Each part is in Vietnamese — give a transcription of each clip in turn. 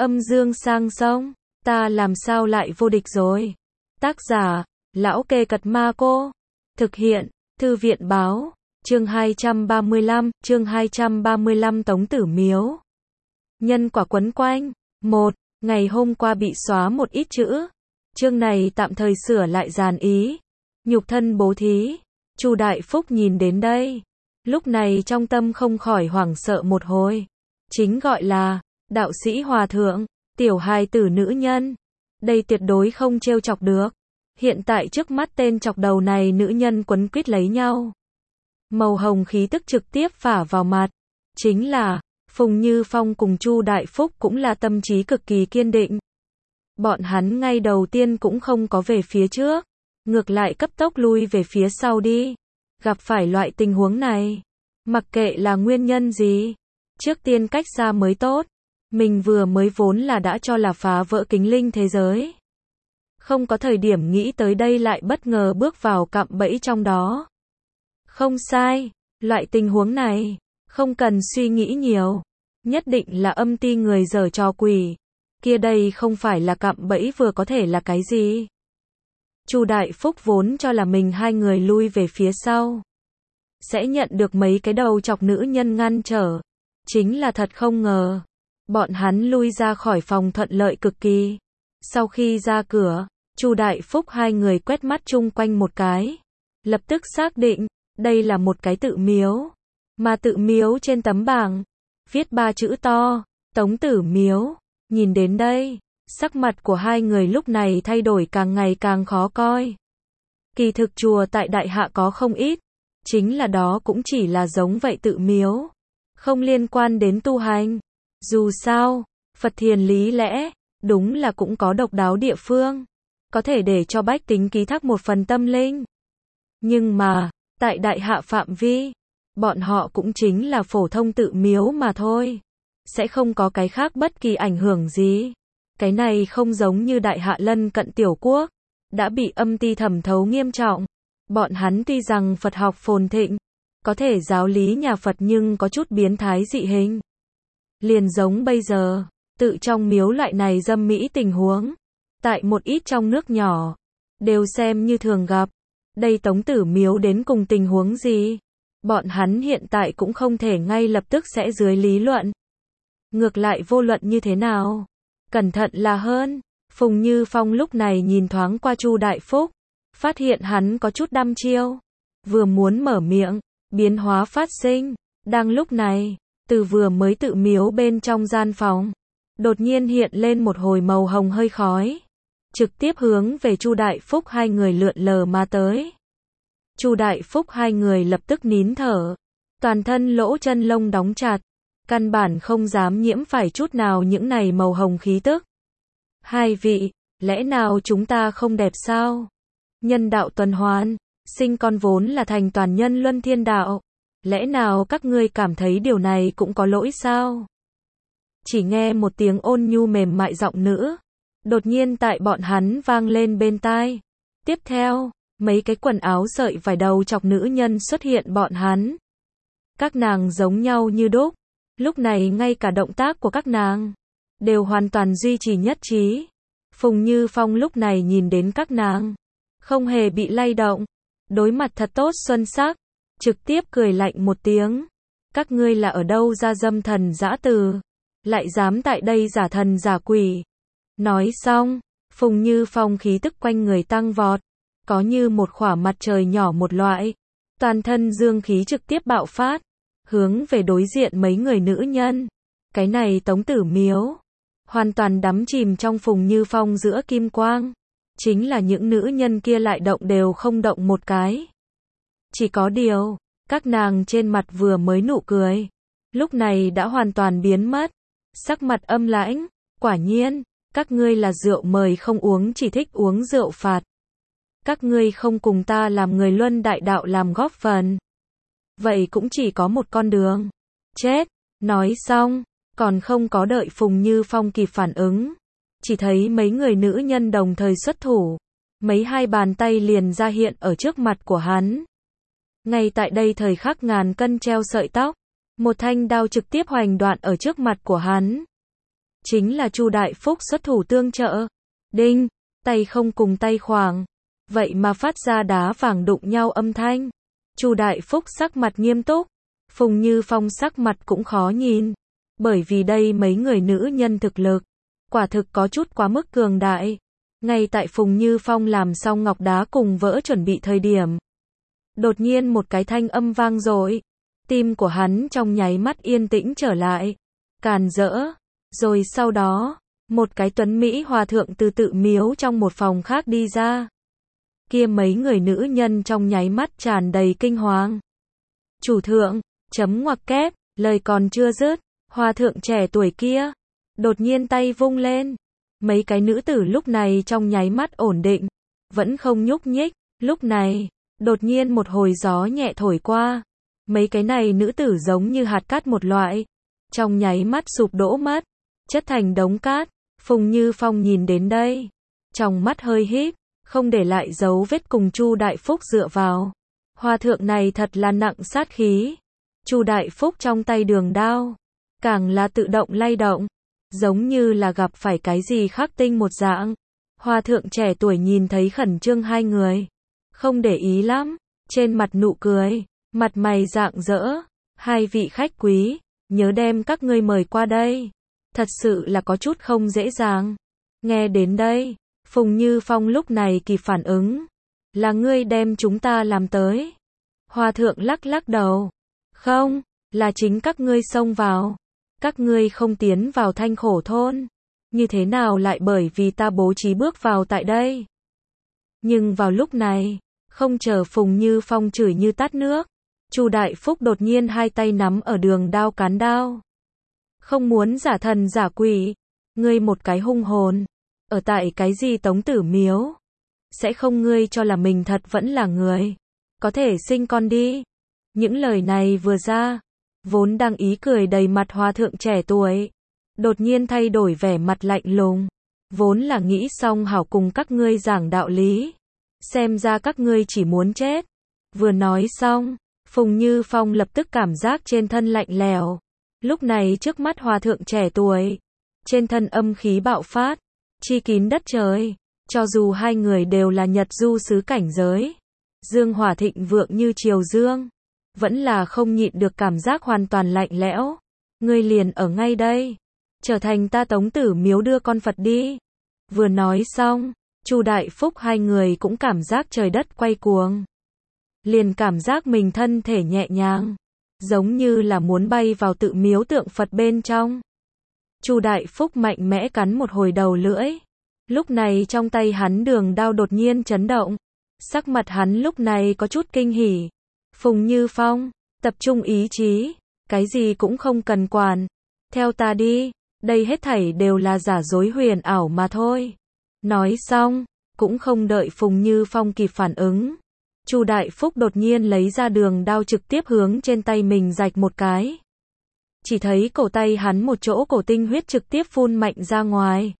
Âm dương sang sông, ta làm sao lại vô địch rồi. Tác giả, Lão Kê Cật Ma Cô. Thực hiện, Thư viện Báo. Chương 235 Tống Tử Miếu. Nhân quả quấn quanh. 1. Ngày hôm qua bị xóa một ít chữ. Chương này tạm thời sửa lại dàn ý. Nhục thân bố thí. Chu Đại Phúc nhìn đến đây. Lúc này trong tâm không khỏi hoảng sợ một hồi. Chính gọi là đạo sĩ hòa thượng, tiểu hài tử nữ nhân. Đây tuyệt đối không trêu chọc được. Hiện tại trước mắt tên chọc đầu này nữ nhân quấn quýt lấy nhau. Màu hồng khí tức trực tiếp phả vào mặt. Chính là Phùng Như Phong cùng Chu Đại Phúc cũng là tâm trí cực kỳ kiên định. Bọn hắn ngay đầu tiên cũng không có về phía trước, ngược lại cấp tốc lui về phía sau đi. Gặp phải loại tình huống này, mặc kệ là nguyên nhân gì, trước tiên cách xa mới tốt. Mình vừa mới vốn là đã cho là phá vỡ kính linh thế giới. Không có thời điểm nghĩ tới đây lại bất ngờ bước vào cạm bẫy trong đó. Không sai, loại tình huống này, không cần suy nghĩ nhiều. Nhất định là âm ty người giở trò quỷ. Kia đây không phải là cạm bẫy vừa có thể là cái gì. Chu Đại Phúc vốn cho là mình hai người lui về phía sau sẽ nhận được mấy cái đầu chọc nữ nhân ngăn trở. Chính là thật không ngờ. Bọn hắn lui ra khỏi phòng thuận lợi cực kỳ. Sau khi ra cửa, Chu Đại Phúc hai người quét mắt chung quanh một cái. Lập tức xác định, đây là một cái tự miếu. Mà tự miếu trên tấm bảng, viết 3 chữ to, Tống Tử Miếu. Nhìn đến đây, sắc mặt của hai người lúc này thay đổi càng ngày càng khó coi. Kỳ thực chùa tại Đại Hạ có không ít. Chính là đó cũng chỉ là giống vậy tự miếu. Không liên quan đến tu hành. Dù sao, Phật Thiền lý lẽ, đúng là cũng có độc đáo địa phương. Có thể để cho bách tính ký thác một phần tâm linh. Nhưng mà, tại Đại Hạ phạm vi, bọn họ cũng chính là phổ thông tự miếu mà thôi. Sẽ không có cái khác bất kỳ ảnh hưởng gì. Cái này không giống như Đại Hạ lân cận tiểu quốc. Đã bị âm ty thẩm thấu nghiêm trọng. Bọn hắn tuy rằng Phật học phồn thịnh, có thể giáo lý nhà Phật nhưng có chút biến thái dị hình. Liền giống bây giờ, tự trong miếu loại này dâm mỹ tình huống. Tại một ít trong nước nhỏ, đều xem như thường gặp. Đây Tống Tử Miếu đến cùng tình huống gì? Bọn hắn hiện tại cũng không thể ngay lập tức sẽ dưới lý luận. Ngược lại vô luận như thế nào? Cẩn thận là hơn. Phùng Như Phong lúc này nhìn thoáng qua Chu Đại Phúc. Phát hiện hắn có chút đăm chiêu. Vừa muốn mở miệng, biến hóa phát sinh. Đang lúc này, từ vừa mới tự miếu bên trong gian phòng, đột nhiên hiện lên một hồi màu hồng hơi khói. Trực tiếp hướng về Chu Đại Phúc hai người lượn lờ mà tới. Chu Đại Phúc hai người lập tức nín thở. Toàn thân lỗ chân lông đóng chặt. Căn bản không dám nhiễm phải chút nào những này màu hồng khí tức. Hai vị, lẽ nào chúng ta không đẹp sao? Nhân đạo tuần hoàn, sinh con vốn là thành toàn nhân luân thiên đạo. Lẽ nào các ngươi cảm thấy điều này cũng có lỗi sao? Chỉ nghe một tiếng ôn nhu mềm mại giọng nữ. Đột nhiên tại bọn hắn vang lên bên tai. Tiếp theo, mấy cái quần áo sợi vải đầu chọc nữ nhân xuất hiện bọn hắn. Các nàng giống nhau như đúc. Lúc này ngay cả động tác của các nàng đều hoàn toàn duy trì nhất trí. Phùng Như Phong lúc này nhìn đến các nàng, không hề bị lay động. Đối mặt thật tốt xuân sắc. Trực tiếp cười lạnh một tiếng. Các ngươi là ở đâu ra dâm thần dã từ? Lại dám tại đây giả thần giả quỷ. Nói xong, Phùng Như Phong khí tức quanh người tăng vọt. Có như một khỏa mặt trời nhỏ một loại. Toàn thân dương khí trực tiếp bạo phát. Hướng về đối diện mấy người nữ nhân. Cái này Tống Tử Miếu. Hoàn toàn đắm chìm trong Phùng Như Phong giữa kim quang. Chính là những nữ nhân kia lại động đều không động một cái. Chỉ có điều, các nàng trên mặt vừa mới nụ cười. Lúc này đã hoàn toàn biến mất. Sắc mặt âm lãnh. Quả nhiên, các ngươi là rượu mời không uống chỉ thích uống rượu phạt. Các ngươi không cùng ta làm người luân đại đạo làm góp phần. Vậy cũng chỉ có một con đường. Chết. Nói xong, còn không có đợi Phùng Như Phong kịp phản ứng. Chỉ thấy mấy người nữ nhân đồng thời xuất thủ. Mấy hai bàn tay liền ra hiện ở trước mặt của hắn. Ngay tại đây thời khắc ngàn cân treo sợi tóc. Một thanh đao trực tiếp hoành đoạn ở trước mặt của hắn. chính là Chu Đại Phúc xuất thủ tương trợ. Đinh, tay không cùng tay khoảng, vậy mà phát ra đá vàng đụng nhau âm thanh. Chu Đại Phúc sắc mặt nghiêm túc, Phùng Như Phong sắc mặt cũng khó nhìn, bởi vì đây mấy người nữ nhân thực lực, quả thực có chút quá mức cường đại. Ngay tại Phùng Như Phong làm xong ngọc đá cùng vỡ chuẩn bị thời điểm, đột nhiên một cái thanh âm vang dội, tim của hắn trong nháy mắt yên tĩnh trở lại, càn rỡ. Rồi sau đó, một cái tuấn Mỹ hòa thượng từ tự miếu trong một phòng khác đi ra. Kia mấy người nữ nhân trong nháy mắt tràn đầy kinh hoàng. Chủ thượng, chấm ngoặc kép, lời còn chưa dứt, hòa thượng trẻ tuổi kia đột nhiên tay vung lên. Mấy cái nữ tử lúc này trong nháy mắt ổn định, vẫn không nhúc nhích. Lúc này, đột nhiên một hồi gió nhẹ thổi qua. Mấy cái này nữ tử giống như hạt cát một loại, trong nháy mắt sụp đổ mất, chất thành đống cát. Phùng Như Phong nhìn đến đây, trong mắt hơi híp, không để lại dấu vết cùng Chu Đại Phúc dựa vào. Hòa thượng này thật là nặng sát khí. Chu Đại Phúc trong tay đường đao, càng là tự động lay động, giống như là gặp phải cái gì khắc tinh một dạng. Hòa thượng trẻ tuổi nhìn thấy khẩn trương hai người, không để ý lắm, trên mặt nụ cười, mặt mày rạng rỡ. Hai vị khách quý, nhớ đem các ngươi mời qua đây. Thật sự là có chút không dễ dàng. Nghe đến đây, Phùng Như Phong lúc này kịp phản ứng. Là ngươi đem chúng ta làm tới. Hòa thượng lắc lắc đầu. Không, là chính các ngươi xông vào. Các ngươi không tiến vào Thanh Khổ thôn. Như thế nào lại bởi vì ta bố trí bước vào tại đây? Nhưng vào lúc này, không chờ Phùng Như Phong chửi như tát nước, Chu Đại Phúc đột nhiên hai tay nắm ở đường đao cán đao. Không muốn giả thần giả quỷ, ngươi một cái hung hồn, ở tại cái gì Tống Tử Miếu, sẽ không ngươi cho là mình thật vẫn là người, có thể sinh con đi. Những lời này vừa ra, vốn đang ý cười đầy mặt hòa thượng trẻ tuổi, đột nhiên thay đổi vẻ mặt lạnh lùng, vốn là nghĩ xong hảo cùng các ngươi giảng đạo lý, xem ra các ngươi chỉ muốn chết. Vừa nói xong, Phùng Như Phong lập tức cảm giác trên thân lạnh lẽo. Lúc này trước mắt hòa thượng trẻ tuổi, trên thân âm khí bạo phát, chi kín đất trời, cho dù hai người đều là Nhật du xứ cảnh giới, dương hỏa thịnh vượng như triều dương, vẫn là không nhịn được cảm giác hoàn toàn lạnh lẽo. Ngươi liền ở ngay đây, trở thành ta Tống Tử Miếu đưa con Phật đi. Vừa nói xong, Chu Đại Phúc hai người cũng cảm giác trời đất quay cuồng, liền cảm giác mình thân thể nhẹ nhàng, giống như là muốn bay vào tự miếu tượng Phật bên trong. Chu Đại Phúc mạnh mẽ cắn một hồi đầu lưỡi. Lúc này trong tay hắn đường đao đột nhiên chấn động. Sắc mặt hắn lúc này có chút kinh hỉ. Phùng Như Phong, tập trung ý chí, cái gì cũng không cần quản. Theo ta đi, đây hết thảy đều là giả dối huyền ảo mà thôi. Nói xong, cũng không đợi Phùng Như Phong kịp phản ứng. Chu Đại Phúc đột nhiên lấy ra đường đao trực tiếp hướng trên tay mình rạch một cái. Chỉ thấy cổ tay hắn một chỗ cổ tinh huyết trực tiếp phun mạnh ra ngoài.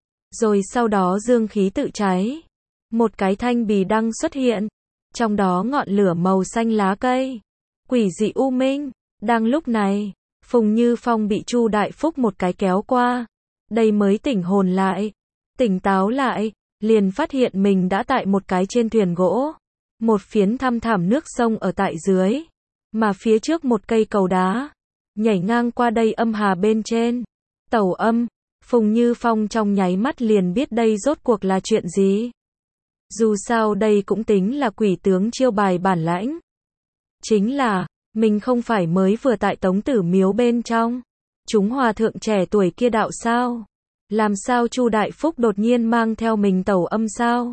Rồi sau đó dương khí tự cháy. Một cái thanh bì đăng xuất hiện. Trong đó ngọn lửa màu xanh lá cây. Quỷ dị u minh. Đang lúc này, Phùng Như Phong bị Chu Đại Phúc một cái kéo qua. Đây mới tỉnh hồn lại. Tỉnh táo lại, liền phát hiện mình đã tại một cái trên thuyền gỗ. Một phiến thăm thẳm nước sông ở tại dưới. Mà phía trước một cây cầu đá. Nhảy ngang qua đây âm hà bên trên. Tẩu âm, Phùng Như Phong trong nháy mắt liền biết đây rốt cuộc là chuyện gì. Dù sao đây cũng tính là quỷ tướng chiêu bài bản lãnh. Chính là, mình không phải mới vừa tại Tống Tử Miếu bên trong. Chúng hòa thượng trẻ tuổi kia đạo sao? Làm sao Chu Đại Phúc đột nhiên mang theo mình tẩu âm sao?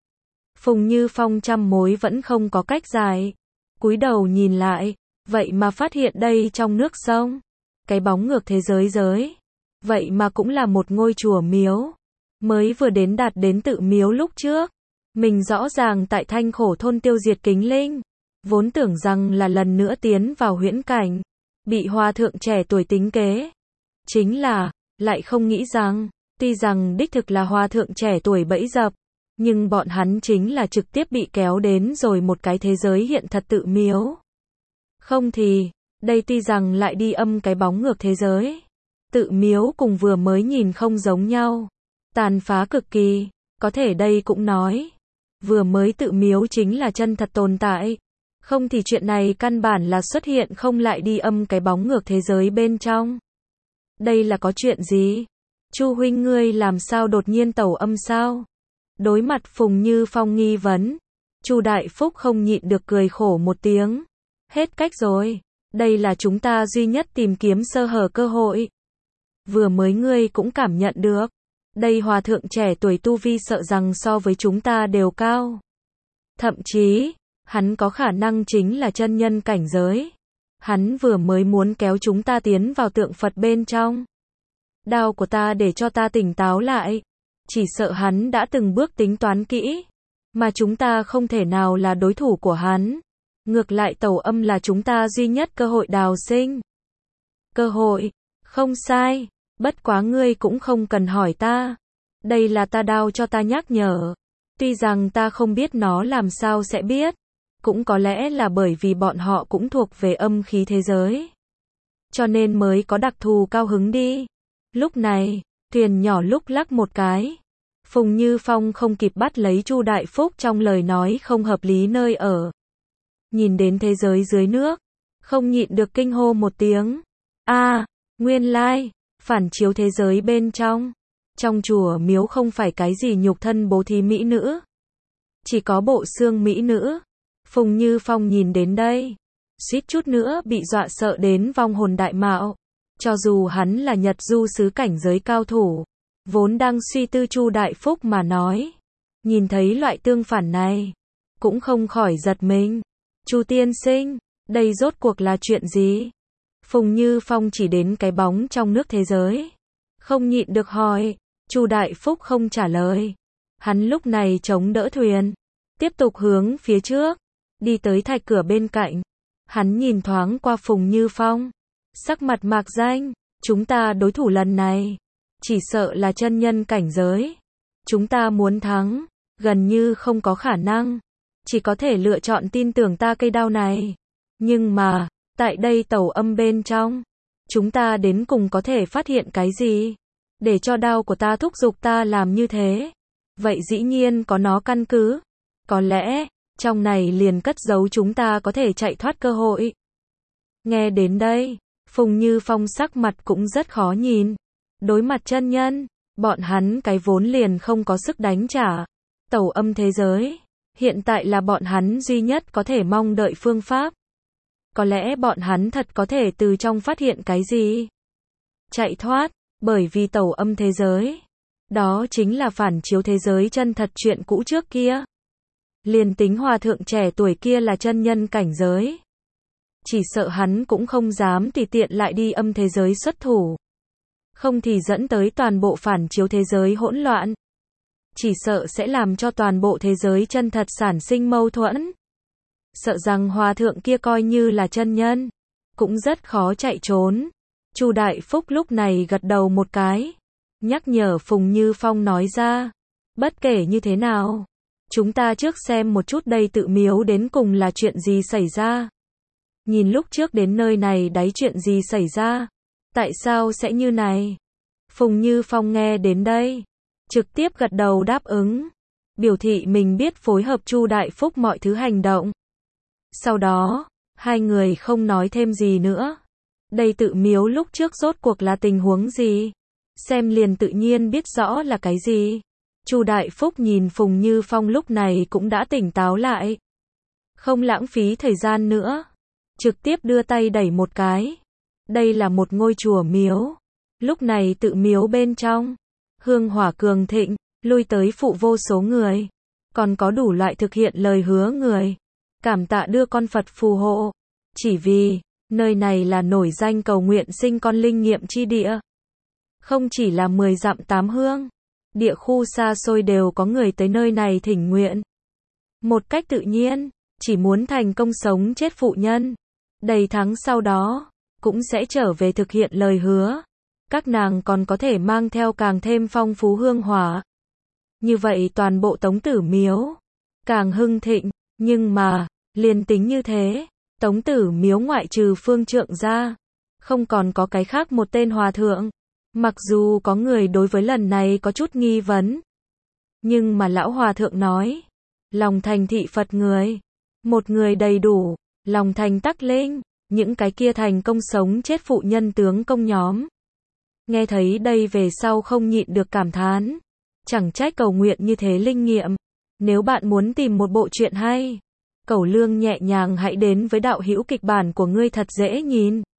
Phùng Như Phong trăm mối vẫn không có cách giải. Cúi đầu nhìn lại, vậy mà phát hiện đây trong nước sông, cái bóng ngược thế giới. Vậy mà cũng là một ngôi chùa miếu. Mới vừa đạt đến tự miếu lúc trước. Mình rõ ràng tại Thanh Khổ thôn tiêu diệt Kính Linh. Vốn tưởng rằng là lần nữa tiến vào huyễn cảnh. Bị hòa thượng trẻ tuổi tính kế. Chính là, lại không nghĩ rằng, tuy rằng đích thực là hòa thượng trẻ tuổi bẫy dập. Nhưng bọn hắn chính là trực tiếp bị kéo đến rồi một cái thế giới hiện thật tự miếu. Không thì, đây tuy rằng lại đi âm cái bóng ngược thế giới. Tự miếu cùng vừa mới nhìn không giống nhau. Tàn phá cực kỳ. Có thể đây cũng nói. Vừa mới tự miếu chính là chân thật tồn tại. Không thì chuyện này căn bản là xuất hiện không lại đi âm cái bóng ngược thế giới bên trong. Đây là có chuyện gì? Chu huynh ngươi làm sao đột nhiên tẩu âm sao? Đối mặt Phùng Như Phong nghi vấn. Chu Đại Phúc không nhịn được cười khổ một tiếng. Hết cách rồi. Đây là chúng ta duy nhất tìm kiếm sơ hở cơ hội. Vừa mới ngươi cũng cảm nhận được. Đây hòa thượng trẻ tuổi tu vi sợ rằng so với chúng ta đều cao. Thậm chí, hắn có khả năng chính là chân nhân cảnh giới. Hắn vừa mới muốn kéo chúng ta tiến vào tượng Phật bên trong. Đao của ta để cho ta tỉnh táo lại. Chỉ sợ hắn đã từng bước tính toán kỹ. Mà chúng ta không thể nào là đối thủ của hắn. Ngược lại tẩu âm là chúng ta duy nhất cơ hội đào sinh. Cơ hội, không sai. Bất quá ngươi cũng không cần hỏi ta. Đây là ta đao cho ta nhắc nhở. Tuy rằng ta không biết nó làm sao sẽ biết. Cũng có lẽ là bởi vì bọn họ cũng thuộc về âm khí thế giới. Cho nên mới có đặc thù cao hứng đi. Lúc này, thuyền nhỏ lúc lắc một cái. Phùng Như Phong không kịp bắt lấy Chu Đại Phúc trong lời nói không hợp lý nơi ở. Nhìn đến thế giới dưới nước. Không nhịn được kinh hô một tiếng. Nguyên lai, phản chiếu thế giới bên trong. Trong chùa miếu không phải cái gì nhục thân bố thí mỹ nữ. Chỉ có bộ xương mỹ nữ. Phùng Như Phong nhìn đến đây. Suýt chút nữa bị dọa sợ đến vong hồn đại mạo. Cho dù hắn là Nhật du sứ cảnh giới cao thủ. Vốn đang suy tư Chu Đại Phúc mà nói. Nhìn thấy loại tương phản này. Cũng không khỏi giật mình. Chu tiên sinh, đây rốt cuộc là chuyện gì? Phùng Như Phong chỉ đến cái bóng trong nước thế giới. Không nhịn được hỏi. Chu Đại Phúc không trả lời. Hắn lúc này chống đỡ thuyền. Tiếp tục hướng phía trước. Đi tới thạch cửa bên cạnh. Hắn nhìn thoáng qua Phùng Như Phong. Sắc mặt mạc danh. Chúng ta đối thủ lần này. Chỉ sợ là chân nhân cảnh giới. Chúng ta muốn thắng. Gần như không có khả năng. Chỉ có thể lựa chọn tin tưởng ta cây đao này. Nhưng mà, tại đây tẩu âm bên trong. Chúng ta đến cùng có thể phát hiện cái gì? Để cho đao của ta thúc giục ta làm như thế. Vậy dĩ nhiên có nó căn cứ. Có lẽ, trong này liền cất giấu chúng ta có thể chạy thoát cơ hội. Nghe đến đây, Phùng Như Phong sắc mặt cũng rất khó nhìn. Đối mặt chân nhân, bọn hắn cái vốn liền không có sức đánh trả. Tẩu âm thế giới, hiện tại là bọn hắn duy nhất có thể mong đợi phương pháp. Có lẽ bọn hắn thật có thể từ trong phát hiện cái gì. Chạy thoát, bởi vì tẩu âm thế giới. Đó chính là phản chiếu thế giới chân thật chuyện cũ trước kia. Liền tính hòa thượng trẻ tuổi kia là chân nhân cảnh giới. Chỉ sợ hắn cũng không dám tùy tiện lại đi âm thế giới xuất thủ. Không thì dẫn tới toàn bộ phản chiếu thế giới hỗn loạn. Chỉ sợ sẽ làm cho toàn bộ thế giới chân thật sản sinh mâu thuẫn. Sợ rằng hòa thượng kia coi như là chân nhân. Cũng rất khó chạy trốn. Chu Đại Phúc lúc này gật đầu một cái. Nhắc nhở Phùng Như Phong nói ra. Bất kể như thế nào. Chúng ta trước xem một chút đây tự miếu đến cùng là chuyện gì xảy ra. Nhìn lúc trước đến nơi này đấy chuyện gì xảy ra. Tại sao sẽ như này? Phùng Như Phong nghe đến đây. Trực tiếp gật đầu đáp ứng. Biểu thị mình biết phối hợp Chu Đại Phúc mọi thứ hành động. Sau đó, hai người không nói thêm gì nữa. Đây tự miếu lúc trước rốt cuộc là tình huống gì? Xem liền tự nhiên biết rõ là cái gì. Chu Đại Phúc nhìn Phùng Như Phong lúc này cũng đã tỉnh táo lại. Không lãng phí thời gian nữa. Trực tiếp đưa tay đẩy một cái. Đây là một ngôi chùa miếu. Lúc này tự miếu bên trong. Hương hỏa cường thịnh, lui tới phụ vô số người. Còn có đủ loại thực hiện lời hứa người. Cảm tạ đưa con Phật phù hộ. Chỉ vì, nơi này là nổi danh cầu nguyện sinh con linh nghiệm chi địa. Không chỉ là 10 dặm 8 hương. Địa khu xa xôi đều có người tới nơi này thỉnh nguyện. Một cách tự nhiên, chỉ muốn thành công sống chết phụ nhân. Đầy tháng sau đó, cũng sẽ trở về thực hiện lời hứa. Các nàng còn có thể mang theo càng thêm phong phú hương hỏa. Như vậy toàn bộ Tống Tử Miếu càng hưng thịnh, nhưng mà, liền tính như thế, Tống Tử Miếu ngoại trừ Phương Trượng ra, không còn có cái khác một tên hòa thượng. Mặc dù có người đối với lần này có chút nghi vấn, nhưng mà lão hòa thượng nói, lòng thành thị Phật người, một người đầy đủ, lòng thành tắc linh, những cái kia thành công sống chết phụ nhân tướng công nhóm. Nghe thấy đây về sau không nhịn được cảm thán, chẳng trách cầu nguyện như thế linh nghiệm. Nếu bạn muốn tìm một bộ truyện hay, Cẩu Lương nhẹ nhàng hãy đến với đạo hữu kịch bản của ngươi thật dễ nhìn.